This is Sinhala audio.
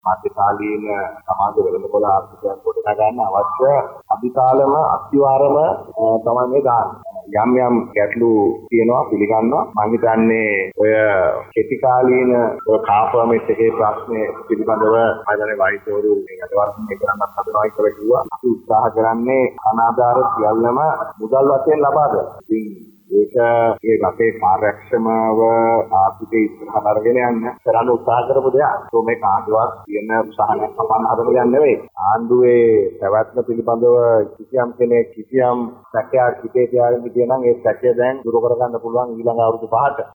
මධ්‍යකාලීන සමාජ වෙළඳපොළ ආර්ථිකයක් ගොඩනගා ගන්න අවශ්‍ය අධිකාලම අත්විවරම තමයි මේ දාන්නේ. යම් යම් ගැටලු තියෙනවා පිළිගන්නවා. මම හිතන්නේ ඔය කෙටි කාලීන ඔය කාපර්මිට් එකේ ප්‍රශ්නේ පිළිබඳව ආයතනයේ වෛද්‍යවරු මේ අදවර්ෂණය කරන්නත් හදනවා කියලා කිව්වා. අපි උත්සාහ කරන්නේ අනාධාර සියල්ලම මුදල් වශයෙන් ලබා දෙන්න. ඉතින් ඒක ඒ රටේ කාර්යක්ෂමව ආර්ථිකය ඉස්සරහට අරගෙන යන්න කරන්න උත්සාහ කරපු දෙයක්. ඒක මේ කාර්යවත් කියන උත්සාහයක් අපන්න හදන දෙයක් නෙවෙයි. ආණ්ඩුවේ පැවැත්ම පිළිබඳව කිසියම් කෙනෙක් කිසියම් සැකයක් හිතේ තියාගෙන හිටියනම් ඒ සැකය දැන් දුරු කරගන්න පුළුවන් ඊළඟ අවුරුදු 5ට.